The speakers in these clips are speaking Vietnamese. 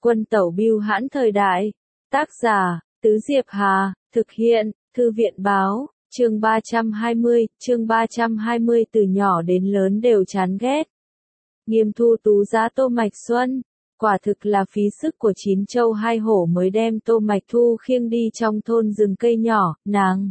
Quân tẩu bưu hãn thời đại. Tác giả, Tứ Diệp Hà, thực hiện, Thư viện báo, chương 320, từ nhỏ đến lớn đều chán ghét. Nghiêm Thu Tú giá Tô Mạch Xuân, quả thực là phí sức của 9 châu 2 hổ mới đem Tô Mạch Thu khiêng đi trong thôn rừng cây nhỏ, nàng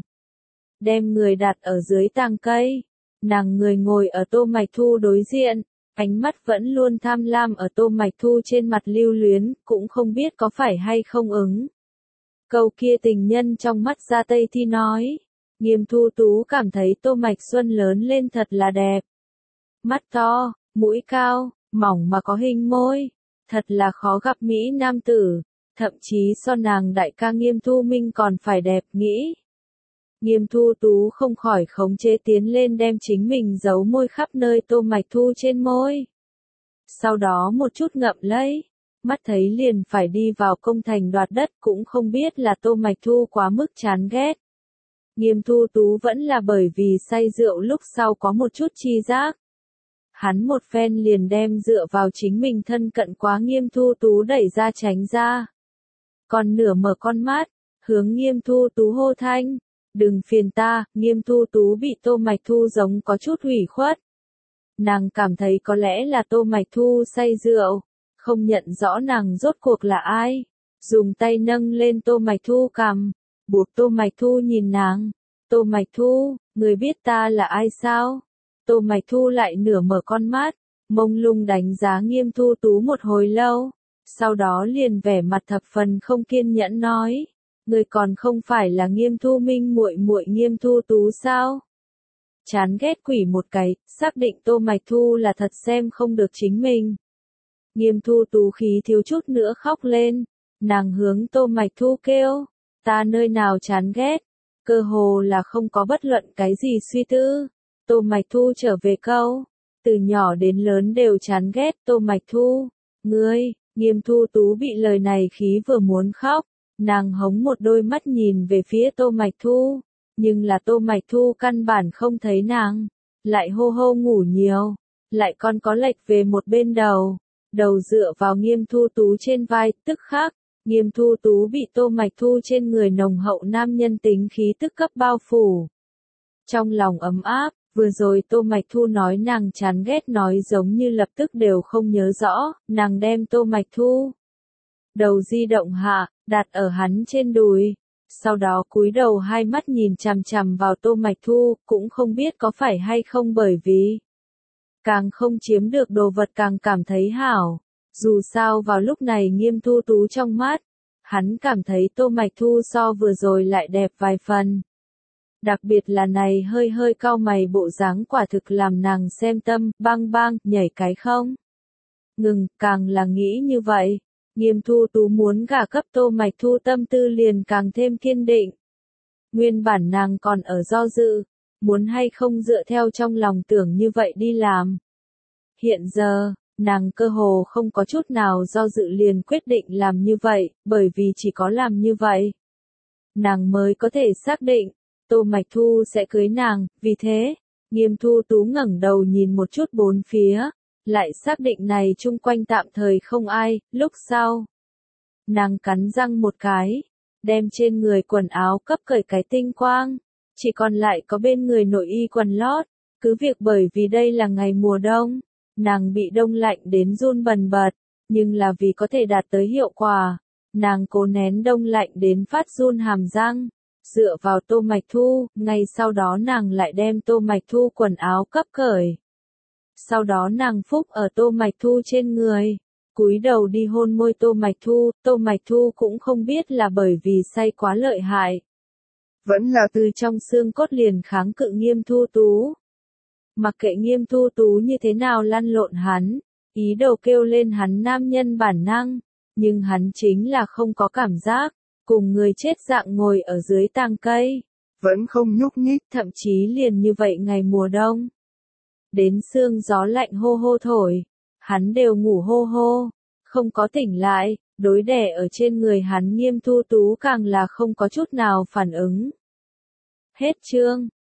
đem người đặt ở dưới tàng cây, nàng người ngồi ở Tô Mạch Thu đối diện, ánh mắt vẫn luôn tham lam ở Tô Mạch Thu trên mặt lưu luyến, cũng không biết có phải hay không ứng. Câu kia tình nhân trong mắt ra Tây Thi nói, Nghiêm Thu Tú cảm thấy Tô Mạch Xuân lớn lên thật là đẹp. Mắt to, mũi cao, mỏng mà có hình môi, thật là khó gặp mỹ nam tử, thậm chí so nàng đại ca Nghiêm Thu Minh còn phải đẹp nghĩ. Nghiêm Thu Tú không khỏi khống chế tiến lên đem chính mình giấu môi khắp nơi Tô Mạch Thu trên môi. Sau đó một chút ngậm lấy, mắt thấy liền phải đi vào công thành đoạt đất, cũng không biết là Tô Mạch Thu quá mức chán ghét. Nghiêm Thu Tú vẫn là bởi vì say rượu lúc sau có một chút chi giác. Hắn một phen liền đem dựa vào chính mình thân cận quá Nghiêm Thu Tú đẩy ra tránh ra. Còn nửa mở con mắt, hướng Nghiêm Thu Tú hô thanh, đừng phiền ta. Nghiêm Thu Tú bị Tô Mạch Thu giống có chút hủy khuất. Nàng cảm thấy có lẽ là Tô Mạch Thu say rượu, không nhận rõ nàng rốt cuộc là ai. Dùng tay nâng lên Tô Mạch Thu cằm, buộc Tô Mạch Thu nhìn nàng. Tô Mạch Thu, người biết ta là ai sao? Tô Mạch Thu lại nửa mở con mắt, mông lung đánh giá Nghiêm Thu Tú một hồi lâu, sau đó liền vẻ mặt thập phần không kiên nhẫn nói, người còn không phải là Nghiêm Thu Minh muội muội Nghiêm Thu Tú sao? Chán ghét quỷ một cái, xác định Tô Mạch Thu là thật xem không được chính mình. Nghiêm Thu Tú khí thiếu chút nữa khóc lên, nàng hướng Tô Mạch Thu kêu, ta nơi nào chán ghét, cơ hồ là không có bất luận cái gì suy tư. Tô Mạch Thu trở về câu, từ nhỏ đến lớn đều chán ghét Tô Mạch Thu, ngươi. Nghiêm Thu Tú bị lời này khí vừa muốn khóc, nàng hống một đôi mắt nhìn về phía Tô Mạch Thu, nhưng là Tô Mạch Thu căn bản không thấy nàng, lại hô hô ngủ nhiều, lại còn có lệch về một bên đầu, đầu dựa vào Nghiêm Thu Tú trên vai, tức khắc, Nghiêm Thu Tú bị Tô Mạch Thu trên người nồng hậu nam nhân tính khí tức cấp bao phủ. Trong lòng ấm áp, vừa rồi Tô Mạch Thu nói nàng chán ghét nói giống như lập tức đều không nhớ rõ, nàng đem Tô Mạch Thu đầu di động hạ, đặt ở hắn trên đùi, sau đó cúi đầu hai mắt nhìn chằm chằm vào Tô Mạch Thu, cũng không biết có phải hay không bởi vì càng không chiếm được đồ vật càng cảm thấy hảo. Dù sao vào lúc này Nghiêm Thu Tú trong mắt, hắn cảm thấy Tô Mạch Thu so vừa rồi lại đẹp vài phần. Đặc biệt là này hơi hơi cau mày bộ dáng quả thực làm nàng xem tâm, bang bang, nhảy cái không. Ngừng, càng là nghĩ như vậy. Nghiêm Thu Tú muốn gả cấp Tô Mạch Thu tâm tư liền càng thêm kiên định. Nguyên bản nàng còn ở do dự, muốn hay không dựa theo trong lòng tưởng như vậy đi làm. Hiện giờ, nàng cơ hồ không có chút nào do dự liền quyết định làm như vậy, bởi vì chỉ có làm như vậy, nàng mới có thể xác định, Tô Mạch Thu sẽ cưới nàng. Vì thế, Nghiêm Thu Tú ngẩng đầu nhìn một chút bốn phía, lại xác định này chung quanh tạm thời không ai. Lúc sau, nàng cắn răng một cái, đem trên người quần áo cấp cởi cái tinh quang, chỉ còn lại có bên người nội y quần lót. Cứ việc bởi vì đây là ngày mùa đông, nàng bị đông lạnh đến run bần bật, nhưng là vì có thể đạt tới hiệu quả, nàng cố nén đông lạnh đến phát run hàm răng. Dựa vào Tô Mạch Thu, ngay sau đó nàng lại đem Tô Mạch Thu quần áo cấp cởi. Sau đó nàng phúc ở Tô Mạch Thu trên người, cúi đầu đi hôn môi Tô Mạch Thu cũng không biết là bởi vì say quá lợi hại, vẫn là từ trong xương cốt liền kháng cự Nghiêm Thu Tú. Mặc kệ Nghiêm Thu Tú như thế nào lăn lộn hắn, ý đồ kêu lên hắn nam nhân bản năng, nhưng hắn chính là không có cảm giác. Cùng người chết dạng ngồi ở dưới tàng cây, vẫn không nhúc nhích, thậm chí liền như vậy ngày mùa đông. Đến sương gió lạnh hô hô thổi, hắn đều ngủ hô hô, không có tỉnh lại, đối đè ở trên người hắn Nghiêm Thu Tú càng là không có chút nào phản ứng. Hết chương.